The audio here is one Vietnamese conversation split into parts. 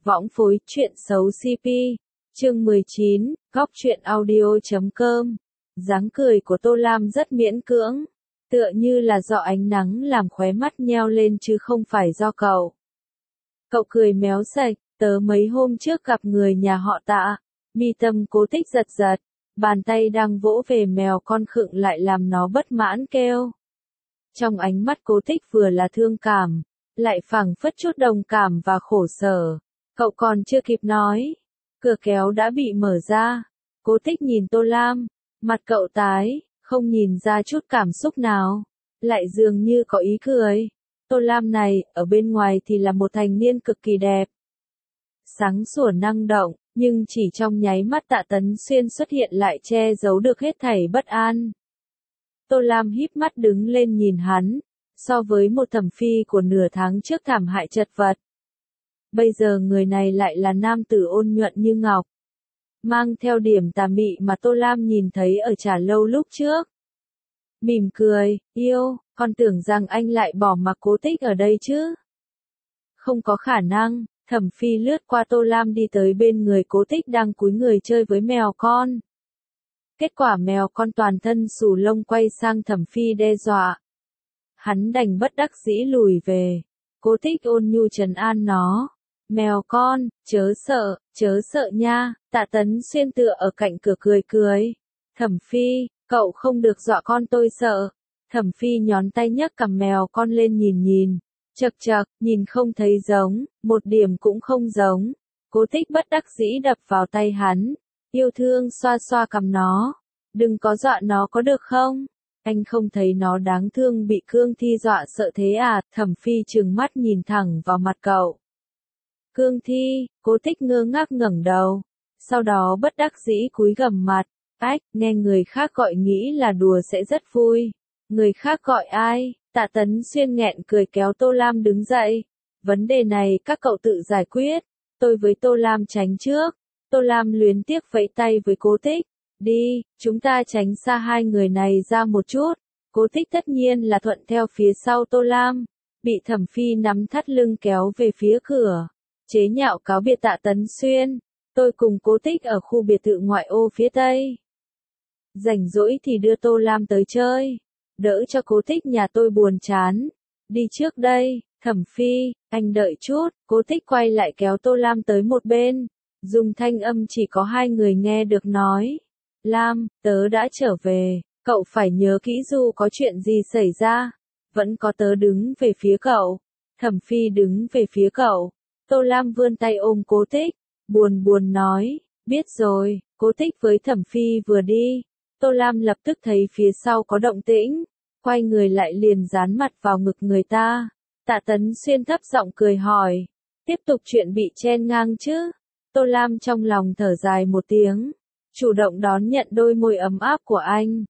Võng phối chuyện xấu CP, chương 19, góc truyện audio.com. Dáng cười của Tô Lam rất miễn cưỡng, tựa như là do ánh nắng làm khóe mắt nheo lên chứ không phải do cậu. Cậu cười méo sạch, tớ mấy hôm trước gặp người nhà họ Tạ, mi tâm Cố Tích giật giật, bàn tay đang vỗ về mèo con khựng lại làm nó bất mãn kêu. Trong ánh mắt Cố Tích vừa là thương cảm, lại phảng phất chút đồng cảm và khổ sở. Cậu còn chưa kịp nói, cửa kéo đã bị mở ra. Cố Tích nhìn Tô Lam, mặt cậu tái, không nhìn ra chút cảm xúc nào, lại dường như có ý cười. Tô Lam này, ở bên ngoài thì là một thành niên cực kỳ đẹp, sáng sủa năng động, nhưng chỉ trong nháy mắt Tạ Tấn Xuyên xuất hiện lại che giấu được hết thảy bất an. Tô Lam híp mắt đứng lên nhìn hắn, so với một thẩm phi của nửa tháng trước thảm hại chật vật. Bây giờ người này lại là nam tử ôn nhuận như ngọc, mang theo điểm tà mị mà Tô Lam nhìn thấy ở trà lâu lúc trước. Mỉm cười, yêu, con tưởng rằng anh lại bỏ mặc Cố Tích ở đây chứ. Không có khả năng, thẩm phi lướt qua Tô Lam đi tới bên người Cố Tích đang cúi người chơi với mèo con. Kết quả mèo con toàn thân xù lông quay sang thẩm phi đe dọa. Hắn đành bất đắc dĩ lùi về. Cố Tích ôn nhu trấn an nó. Mèo con, chớ sợ nha. Tạ Tấn Xuyên tựa ở cạnh cửa cười cười. Thẩm phi, cậu không được dọa con tôi sợ. Thẩm phi nhón tay nhấc cầm mèo con lên nhìn. Chậc chậc, nhìn không thấy giống, một điểm cũng không giống. Cố Tích bất đắc dĩ đập vào tay hắn. Yêu thương xoa xoa cằm nó. Đừng có dọa nó có được không? Anh không thấy nó đáng thương bị Cương Thi dọa sợ thế à? Thẩm phi trừng mắt nhìn thẳng vào mặt cậu. Cương Thi, Cố Tích ngơ ngác ngẩng đầu. Sau đó bất đắc dĩ cúi gằm mặt. Ách, nghe người khác gọi nghĩ là đùa sẽ rất vui. Người khác gọi ai? Tạ Tấn Xuyên nghẹn cười kéo Tô Lam đứng dậy. Vấn đề này các cậu tự giải quyết. Tôi với Tô Lam tránh trước. Tô Lam luyến tiếc vẫy tay với Cố Tích. Đi, chúng ta tránh xa hai người này ra một chút. Cố Tích tất nhiên là thuận theo phía sau Tô Lam. Bị thẩm phi nắm thắt lưng kéo về phía cửa. Chế nhạo cáo biệt Tạ Tấn Xuyên. Tôi cùng Cố Tích ở khu biệt thự ngoại ô phía tây. Rảnh rỗi thì đưa Tô Lam tới chơi. Đỡ cho Cố Tích nhà tôi buồn chán. Đi trước đây, thẩm phi, anh đợi chút. Cố Tích quay lại kéo Tô Lam tới một bên. Dùng thanh âm chỉ có hai người nghe được nói. Lam, tớ đã trở về, cậu phải nhớ kỹ dù có chuyện gì xảy ra. Vẫn có tớ đứng về phía cậu. Thẩm phi đứng về phía cậu. Tô Lam vươn tay ôm Cố Tích. Buồn nói, biết rồi. Cố Tích với thẩm phi vừa đi. Tô Lam lập tức thấy phía sau có động tĩnh. Quay người lại liền dán mặt vào ngực người ta. Tạ Tấn Xuyên thấp giọng cười hỏi. Tiếp tục chuyện bị chen ngang chứ? Tô Lam trong lòng thở dài một tiếng. Chủ động đón nhận đôi môi ấm áp của anh.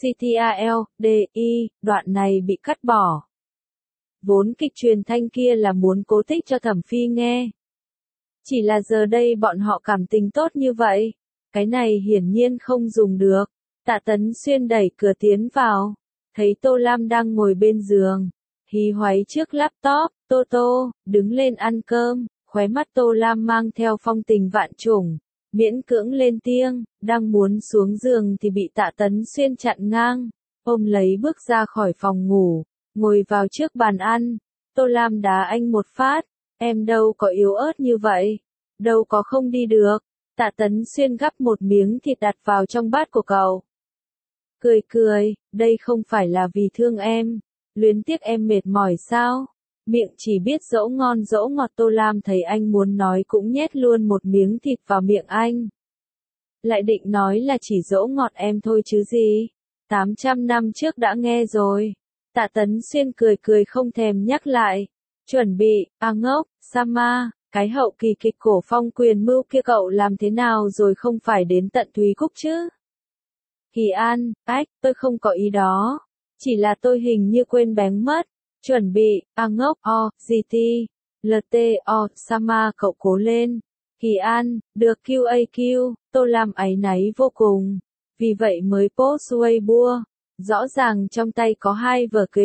CTRL-DI, đoạn này bị cắt bỏ. Vốn kịch truyền thanh kia là muốn Cố Tích cho thẩm phi nghe. Chỉ là giờ đây bọn họ cảm tình tốt như vậy. Cái này hiển nhiên không dùng được. Tạ Tấn Xuyên đẩy cửa tiến vào. Thấy Tô Lam đang ngồi bên giường. Hí hoáy trước laptop. Tô, đứng lên ăn cơm. Khóe mắt Tô Lam mang theo phong tình vạn trùng. Miễn cưỡng lên tiếng, đang muốn xuống giường thì bị Tạ Tấn Xuyên chặn ngang. Ôm lấy bước ra khỏi phòng ngủ, ngồi vào trước bàn ăn. Tô Lam đá anh một phát. Em đâu có yếu ớt như vậy. Đâu có không đi được. Tạ Tấn Xuyên gắp một miếng thịt đặt vào trong bát của cậu. Cười, đây không phải là vì thương em. Luyến tiếc em mệt mỏi sao? Miệng chỉ biết dỗ ngon dỗ ngọt. Tô Lam thấy anh muốn nói cũng nhét luôn một miếng thịt vào miệng anh. Lại định nói là chỉ dỗ ngọt em thôi chứ gì. 800 năm trước đã nghe rồi. Tạ Tấn Xuyên cười không thèm nhắc lại. Chuẩn bị, ngốc, Sama, cái hậu kỳ kịch cổ phong quyền mưu kia cậu làm thế nào rồi không phải đến tận Thúy Cúc chứ? Kỳ An, tôi không có ý đó. Chỉ là tôi hình như quên bén mất. Chuẩn bị, ngốc, GT, LT, Sama cậu cố lên. Kỳ An, được QAQ, Tô Lam áy náy vô cùng. Vì vậy mới post Weibo. Rõ ràng trong tay có hai vở kịch.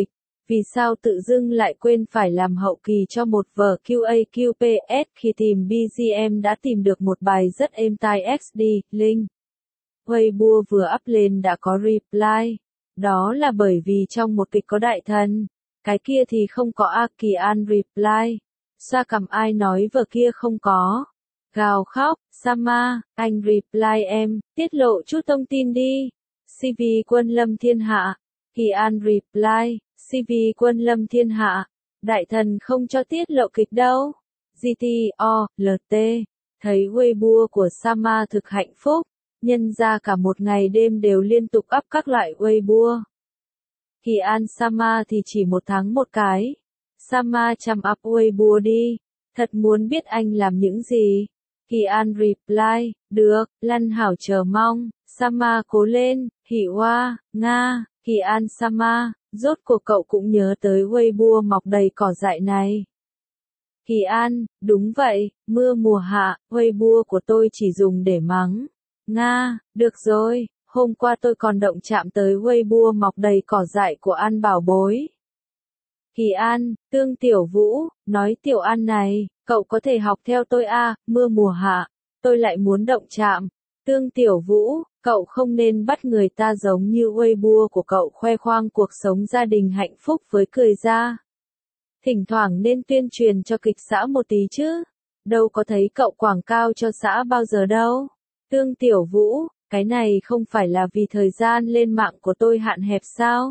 Vì sao tự dưng lại quên phải làm hậu kỳ cho một vở QA/QPS khi tìm BGM đã tìm được một bài rất êm tai XD, link. Weibo vừa up lên đã có reply. Đó là bởi vì trong một kịch có đại thần. Cái kia thì không có A Kỳ An reply. Xoa cằm ai nói vở kia không có. Gào khóc, Sama, anh reply em, tiết lộ chút thông tin đi. CV Quân Lâm Thiên Hạ. Kỳ An reply, CV Quân Lâm Thiên Hạ. Đại thần không cho tiết lộ kịch đâu. GTO, LT. Thấy Weibo của Sama thực hạnh phúc. Nhân ra cả một ngày đêm đều liên tục up các loại Weibo. Kỳ An Sama thì chỉ một tháng một cái. Sama chăm up Weibo đi. Thật muốn biết anh làm những gì. Kỳ An reply, được, Lăn Hảo chờ mong. Sama cố lên, Hỉ Hoa, Nga. Kỳ An Sama, rốt cuộc cậu cũng nhớ tới Weibo mọc đầy cỏ dại này. Kỳ An, đúng vậy, mưa mùa hạ, Weibo của tôi chỉ dùng để mắng. Nga, được rồi, hôm qua tôi còn động chạm tới Weibo mọc đầy cỏ dại của An bảo bối. Kỳ An, Tương Tiểu Vũ, nói Tiểu An này, cậu có thể học theo tôi à, mưa mùa hạ, tôi lại muốn động chạm. Tương Tiểu Vũ, cậu không nên bắt người ta giống như Weibo của cậu khoe khoang cuộc sống gia đình hạnh phúc với cười ra. Thỉnh thoảng nên tuyên truyền cho kịch xã một tí chứ. Đâu có thấy cậu quảng cáo cho xã bao giờ đâu. Tương Tiểu Vũ, cái này không phải là vì thời gian lên mạng của tôi hạn hẹp sao?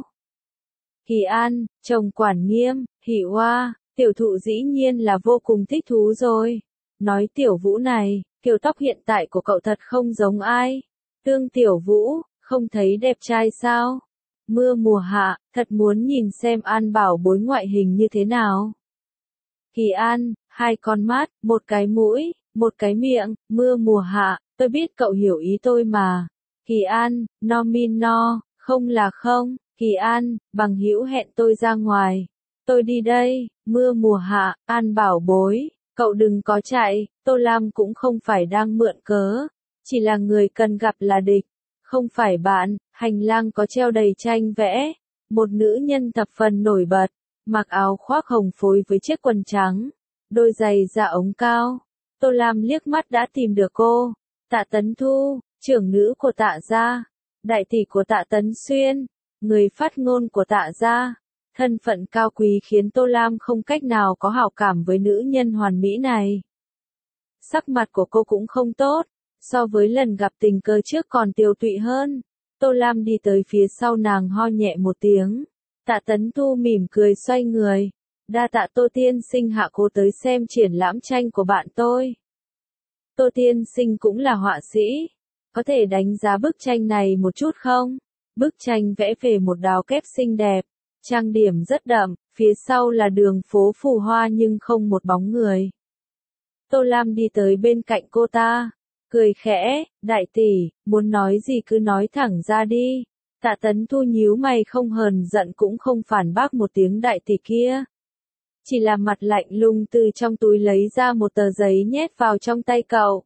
Kỳ An, chồng quản nghiêm, Hỉ Hoa, tiểu thụ dĩ nhiên là vô cùng thích thú rồi. Nói Tiểu Vũ này, kiểu tóc hiện tại của cậu thật không giống ai. Tương Tiểu Vũ, không thấy đẹp trai sao? Mưa mùa hạ, thật muốn nhìn xem An bảo bối ngoại hình như thế nào. Kỳ An, hai con mắt, một cái mũi, một cái miệng, mưa mùa hạ, tôi biết cậu hiểu ý tôi mà. Kỳ An, no min no, không là không. Kỳ An, bằng hữu hẹn tôi ra ngoài. Tôi đi đây, mưa mùa hạ, An bảo bối, cậu đừng có chạy, Tô Lam cũng không phải đang mượn cớ. Chỉ là người cần gặp là địch, không phải bạn, hành lang có treo đầy tranh vẽ. Một nữ nhân thập phần nổi bật, mặc áo khoác hồng phối với chiếc quần trắng, đôi giày da ống cao. Tô Lam liếc mắt đã tìm được cô. Tạ Tấn Thu, trưởng nữ của Tạ gia, đại tỷ của Tạ Tấn Xuyên, người phát ngôn của Tạ gia. Thân phận cao quý khiến Tô Lam không cách nào có hảo cảm với nữ nhân hoàn mỹ này. Sắc mặt của cô cũng không tốt, so với lần gặp tình cờ trước còn tiều tụy hơn. Tô Lam đi tới phía sau nàng ho nhẹ một tiếng. Tạ Tấn Thu mỉm cười xoay người. Đa tạ Tô tiên sinh hạ cô tới xem triển lãm tranh của bạn tôi. Tô tiên sinh cũng là họa sĩ. Có thể đánh giá bức tranh này một chút không? Bức tranh vẽ về một đào kép xinh đẹp. Trang điểm rất đậm, phía sau là đường phố phù hoa nhưng không một bóng người. Tô Lam đi tới bên cạnh cô ta. Cười khẽ, đại tỷ, muốn nói gì cứ nói thẳng ra đi. Tạ Tấn Thu nhíu mày không hờn giận cũng không phản bác một tiếng đại tỷ kia. Chỉ là mặt lạnh lùng từ trong túi lấy ra một tờ giấy nhét vào trong tay cậu.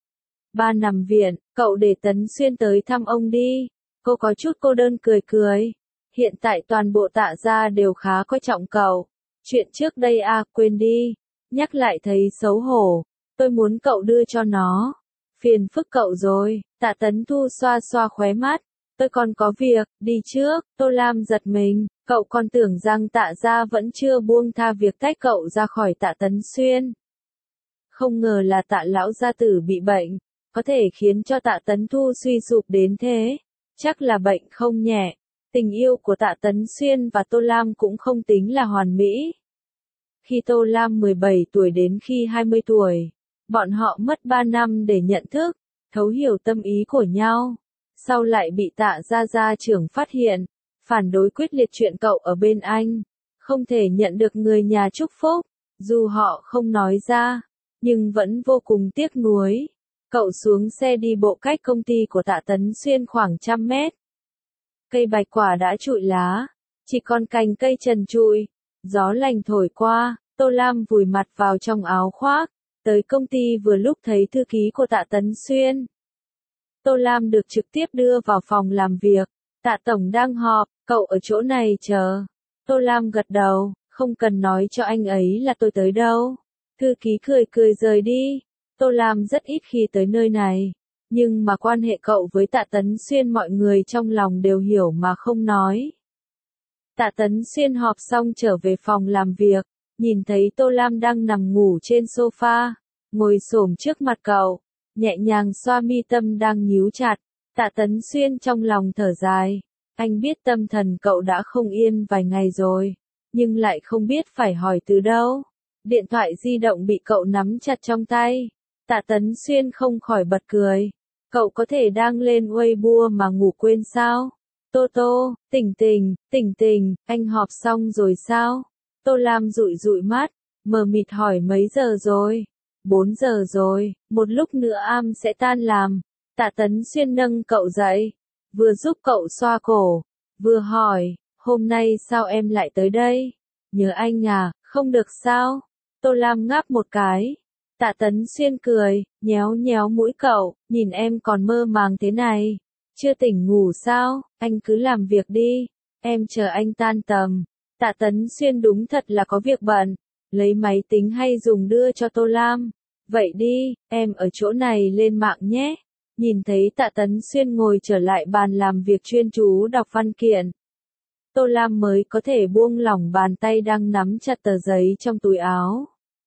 Ba nằm viện, cậu để Tấn Xuyên tới thăm ông đi. Cô có chút cô đơn cười cười. Hiện tại toàn bộ Tạ gia đều khá coi trọng cậu. Chuyện trước đây à, quên đi. Nhắc lại thấy xấu hổ. Tôi muốn cậu đưa cho nó. Phiền phức cậu rồi. Tạ Tấn Thu xoa xoa khóe mắt. Tôi còn có việc, đi trước. Tô Lam giật mình. Cậu còn tưởng rằng Tạ gia vẫn chưa buông tha việc tách cậu ra khỏi Tạ Tấn Xuyên. Không ngờ là Tạ lão gia tử bị bệnh. Có thể khiến cho Tạ Tấn Thu suy sụp đến thế. Chắc là bệnh không nhẹ. Tình yêu của Tạ Tấn Xuyên và Tô Lam cũng không tính là hoàn mỹ. Khi Tô Lam 17 tuổi đến khi 20 tuổi, bọn họ mất 3 năm để nhận thức, thấu hiểu tâm ý của nhau. Sau lại bị Tạ gia trưởng phát hiện, phản đối quyết liệt chuyện cậu ở bên anh. Không thể nhận được người nhà chúc phúc, dù họ không nói ra, nhưng vẫn vô cùng tiếc nuối. Cậu xuống xe đi bộ cách công ty của Tạ Tấn Xuyên khoảng 100 mét. Cây bạch quả đã trụi lá, chỉ còn cành cây trần trụi. Gió lành thổi qua, Tô Lam vùi mặt vào trong áo khoác, tới công ty vừa lúc thấy thư ký của Tạ Tấn Xuyên. Tô Lam được trực tiếp đưa vào phòng làm việc. Tạ tổng đang họp, cậu ở chỗ này chờ. Tô Lam gật đầu, không cần nói cho anh ấy là tôi tới đâu. Thư ký cười cười rời đi. Tô Lam rất ít khi tới nơi này, nhưng mà quan hệ cậu với Tạ Tấn Xuyên mọi người trong lòng đều hiểu mà không nói. Tạ Tấn Xuyên họp xong trở về phòng làm việc, nhìn thấy Tô Lam đang nằm ngủ trên sofa, ngồi xổm trước mặt cậu, nhẹ nhàng xoa mi tâm đang nhíu chặt. Tạ Tấn Xuyên trong lòng thở dài, anh biết tâm thần cậu đã không yên vài ngày rồi, nhưng lại không biết phải hỏi từ đâu. Điện thoại di động bị cậu nắm chặt trong tay. Tạ Tấn Xuyên không khỏi bật cười. Cậu có thể đang lên Weibo mà ngủ quên sao? Tô Tô, tỉnh tỉnh, anh họp xong rồi sao? Tô Lam dụi dụi mắt, mờ mịt hỏi mấy giờ rồi? 4 giờ rồi, một lúc nữa am sẽ tan làm. Tạ Tấn Xuyên nâng cậu dậy, vừa giúp cậu xoa cổ, vừa hỏi, hôm nay sao em lại tới đây? Nhớ anh à, không được sao? Tô Lam ngáp một cái. Tạ Tấn Xuyên cười, nhéo nhéo mũi cậu, nhìn em còn mơ màng thế này. Chưa tỉnh ngủ sao, anh cứ làm việc đi, em chờ anh tan tầm. Tạ Tấn Xuyên đúng thật là có việc bận, lấy máy tính hay dùng đưa cho Tô Lam. Vậy đi, em ở chỗ này lên mạng nhé. Nhìn thấy Tạ Tấn Xuyên ngồi trở lại bàn làm việc chuyên chú đọc văn kiện. Tô Lam mới có thể buông lỏng bàn tay đang nắm chặt tờ giấy trong túi áo.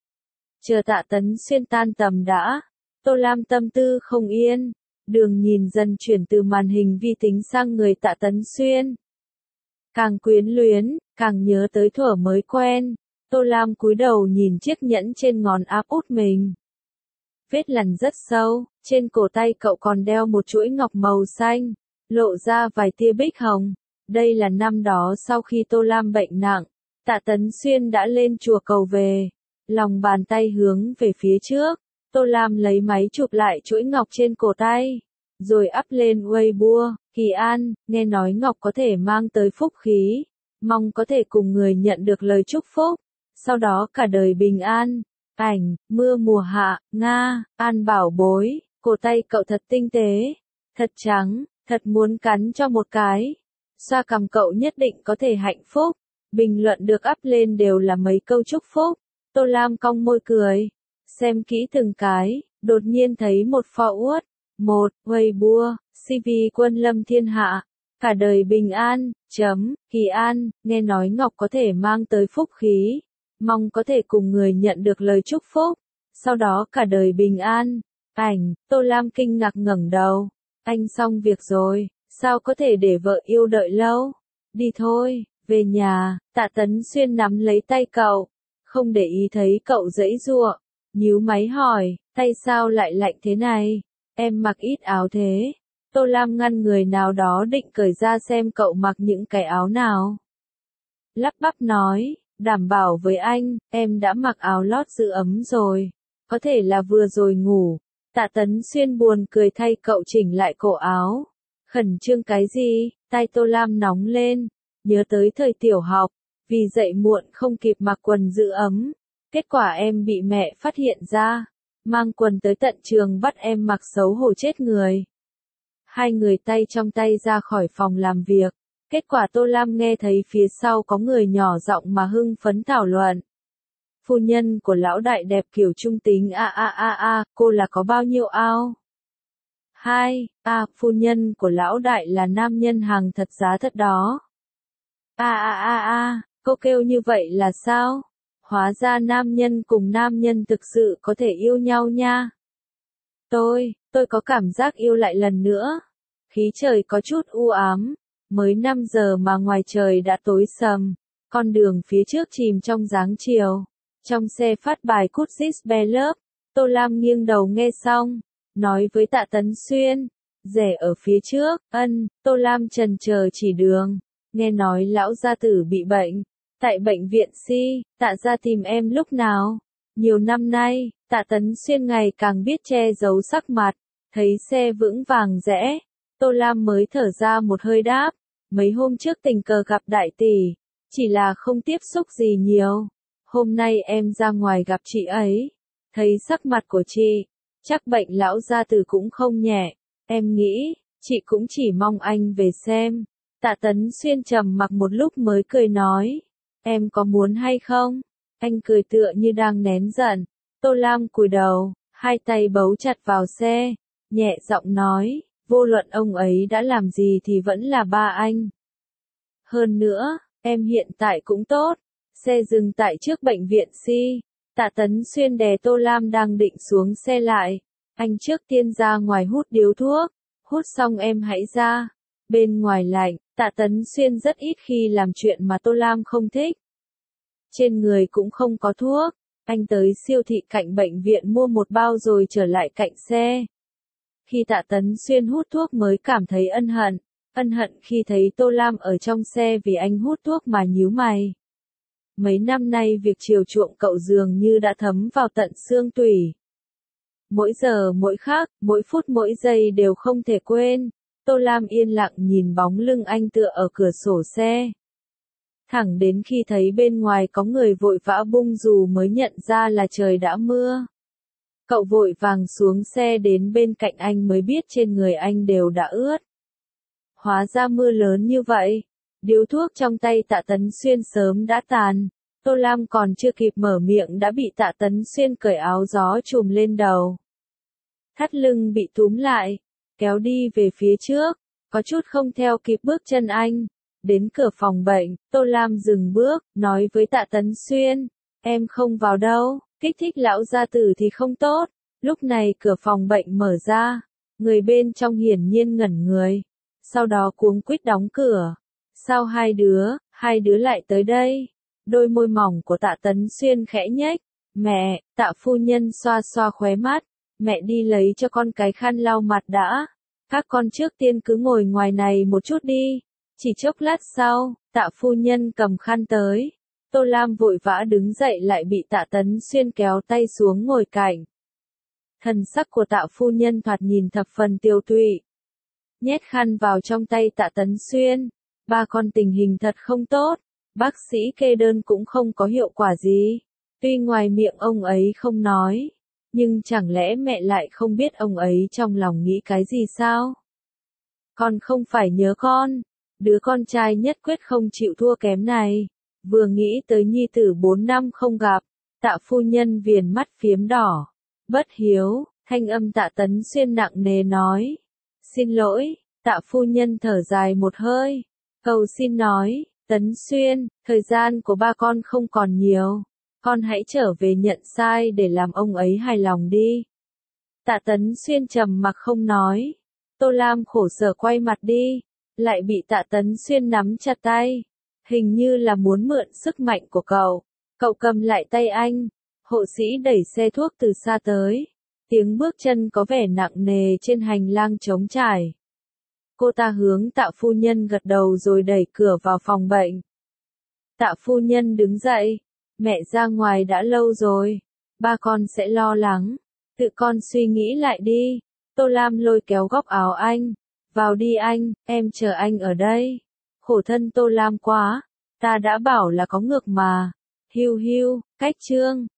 Chờ Tạ Tấn Xuyên tan tầm đã. Tô Lam tâm tư không yên. Đường nhìn dần chuyển từ màn hình vi tính sang người Tạ Tấn Xuyên. Càng quyến luyến, càng nhớ tới thuở mới quen. Tô Lam cúi đầu nhìn chiếc nhẫn trên ngón áp út mình. Vết lằn rất sâu, trên cổ tay cậu còn đeo một chuỗi ngọc màu xanh, lộ ra vài tia bích hồng. Đây là năm đó sau khi Tô Lam bệnh nặng, Tạ Tấn Xuyên đã lên chùa cầu về. Lòng bàn tay hướng về phía trước, Tô Lam lấy máy chụp lại chuỗi ngọc trên cổ tay, rồi up lên Weibo. Kỳ An, nghe nói ngọc có thể mang tới phúc khí, mong có thể cùng người nhận được lời chúc phúc, sau đó cả đời bình an. Ảnh, mưa mùa hạ, Nga, An bảo bối, cổ tay cậu thật tinh tế, thật trắng, thật muốn cắn cho một cái. Xoa cằm cậu nhất định có thể hạnh phúc. Bình luận được up lên đều là mấy câu chúc phúc. Tô Lam cong môi cười, xem kỹ từng cái, đột nhiên thấy một forward, một Weibo, CV Quân Lâm Thiên Hạ, cả đời bình an, Kỳ An, nghe nói ngọc có thể mang tới phúc khí, mong có thể cùng người nhận được lời chúc phúc, sau đó cả đời bình an. Ảnh, Tô Lam kinh ngạc ngẩng đầu, anh xong việc rồi, sao có thể để vợ yêu đợi lâu? Đi thôi, về nhà. Tạ Tấn Xuyên nắm lấy tay cậu, không để ý thấy cậu giãy giụa, nhíu máy hỏi, tay sao lại lạnh thế này? Em mặc ít áo thế. Tô Lam ngăn người nào đó định cởi ra xem cậu mặc những cái áo nào. Lắp bắp nói, đảm bảo với anh, em đã mặc áo lót giữ ấm rồi. Có thể là vừa rồi ngủ. Tạ Tấn Xuyên buồn cười thay cậu chỉnh lại cổ áo. Khẩn trương cái gì? Tai Tô Lam nóng lên. Nhớ tới thời tiểu học, vì dậy muộn không kịp mặc quần giữ ấm. Kết quả em bị mẹ phát hiện ra. Mang quần tới tận trường bắt em mặc xấu hổ chết người. Hai người tay trong tay ra khỏi phòng làm việc. Kết quả Tô Lam nghe thấy phía sau có người nhỏ giọng mà hưng phấn thảo luận. Phu nhân của lão đại đẹp kiểu trung tính cô là có bao nhiêu ao? Phu nhân của lão đại là nam nhân hàng thật giá thật đó. Cô kêu như vậy là sao? Hóa ra nam nhân cùng nam nhân thực sự có thể yêu nhau nha. Tôi có cảm giác yêu lại lần nữa. Khí trời có chút u ám, mới 5 giờ mà ngoài trời đã tối sầm, con đường phía trước chìm trong dáng chiều. Trong xe phát bài Cut This Love, Tô Lam nghiêng đầu nghe xong, nói với Tạ Tấn Xuyên, rẽ ở phía trước. Tô Lam chần chờ chỉ đường, nghe nói lão gia tử bị bệnh, tại bệnh viện Si, Tạ gia tìm em lúc nào? Nhiều năm nay, Tạ Tấn Xuyên ngày càng biết che giấu sắc mặt, thấy xe vững vàng rẽ, Tô Lam mới thở ra một hơi đáp, mấy hôm trước tình cờ gặp đại tỷ, chỉ là không tiếp xúc gì nhiều. Hôm nay em ra ngoài gặp chị ấy, thấy sắc mặt của chị, chắc bệnh lão gia tử cũng không nhẹ, em nghĩ, chị cũng chỉ mong anh về xem. Tạ Tấn Xuyên trầm mặc một lúc mới cười nói, Em có muốn hay không? Anh cười tựa như đang nén giận. Tô Lam cúi đầu, hai tay bấu chặt vào xe, nhẹ giọng nói, vô luận ông ấy đã làm gì thì vẫn là ba anh. Hơn nữa, em hiện tại cũng tốt. Xe dừng tại trước bệnh viện Si. Tạ Tấn Xuyên đè Tô Lam đang định xuống xe lại. Anh trước tiên ra ngoài hút điếu thuốc. Hút xong em hãy ra. Bên ngoài lạnh, Tạ Tấn Xuyên rất ít khi làm chuyện mà Tô Lam không thích. Trên người cũng không có thuốc. Anh tới siêu thị cạnh bệnh viện mua một bao rồi trở lại cạnh xe. Khi Tạ Tấn Xuyên hút thuốc mới cảm thấy ân hận. Ân hận khi thấy Tô Lam ở trong xe vì anh hút thuốc mà nhíu mày. Mấy năm nay việc chiều chuộng cậu dường như đã thấm vào tận xương tủy. Mỗi giờ mỗi khắc, mỗi phút mỗi giây đều không thể quên. Tô Lam yên lặng nhìn bóng lưng anh tựa ở cửa sổ xe. Thẳng đến khi thấy bên ngoài có người vội vã bung dù mới nhận ra là trời đã mưa. Cậu vội vàng xuống xe đến bên cạnh anh mới biết trên người anh đều đã ướt. Hóa ra mưa lớn như vậy. Điếu thuốc trong tay Tạ Tấn Xuyên sớm đã tàn. Tô Lam còn chưa kịp mở miệng đã bị Tạ Tấn Xuyên cởi áo gió trùm lên đầu. Thắt lưng bị túm lại, kéo đi về phía trước, có chút không theo kịp bước chân anh. Đến cửa phòng bệnh, Tô Lam dừng bước, nói với Tạ Tấn Xuyên, em không vào đâu, kích thích lão gia tử thì không tốt. Lúc này cửa phòng bệnh mở ra, người bên trong hiển nhiên ngẩn người, sau đó cuống quýt đóng cửa. Sao hai đứa lại tới đây? Đôi môi mỏng của Tạ Tấn Xuyên khẽ nhếch. Mẹ, Tạ phu nhân xoa xoa khóe mắt, mẹ đi lấy cho con cái khăn lau mặt đã. Các con trước tiên cứ ngồi ngoài này một chút đi. Chỉ chốc lát sau, Tạ phu nhân cầm khăn tới. Tô Lam vội vã đứng dậy lại bị Tạ Tấn Xuyên kéo tay xuống ngồi cạnh. Thần sắc của Tạ phu nhân thoạt nhìn thập phần tiêu tụy. Nhét khăn vào trong tay Tạ Tấn Xuyên. Ba con tình hình thật không tốt. Bác sĩ kê đơn cũng không có hiệu quả gì. Tuy ngoài miệng ông ấy không nói, nhưng chẳng lẽ mẹ lại không biết ông ấy trong lòng nghĩ cái gì sao? Con không phải nhớ con. Đứa con trai nhất quyết không chịu thua kém này. Vừa nghĩ tới nhi tử 4 năm không gặp, Tạ phu nhân viền mắt phiếm đỏ. Bất hiếu, thanh âm Tạ Tấn Xuyên nặng nề nói. Xin lỗi, Tạ phu nhân thở dài một hơi. Cầu xin nói, Tấn Xuyên, thời gian của ba con không còn nhiều. Con hãy trở về nhận sai để làm ông ấy hài lòng đi. Tạ Tấn Xuyên trầm mặc không nói. Tô Lam khổ sở quay mặt đi, lại bị Tạ Tấn Xuyên nắm chặt tay. Hình như là muốn mượn sức mạnh của cậu. Cậu cầm lại tay anh. Hộ sĩ đẩy xe thuốc từ xa tới. Tiếng bước chân có vẻ nặng nề trên hành lang trống trải. Cô ta hướng Tạ phu nhân gật đầu rồi đẩy cửa vào phòng bệnh. Tạ phu nhân đứng dậy. Mẹ ra ngoài đã lâu rồi. Ba con sẽ lo lắng. Tự con suy nghĩ lại đi. Tô Lam lôi kéo góc áo anh. Vào đi anh, em chờ anh ở đây. Khổ thân Tô Lam quá. Ta đã bảo là có ngược mà. Hiu hiu, cách chương.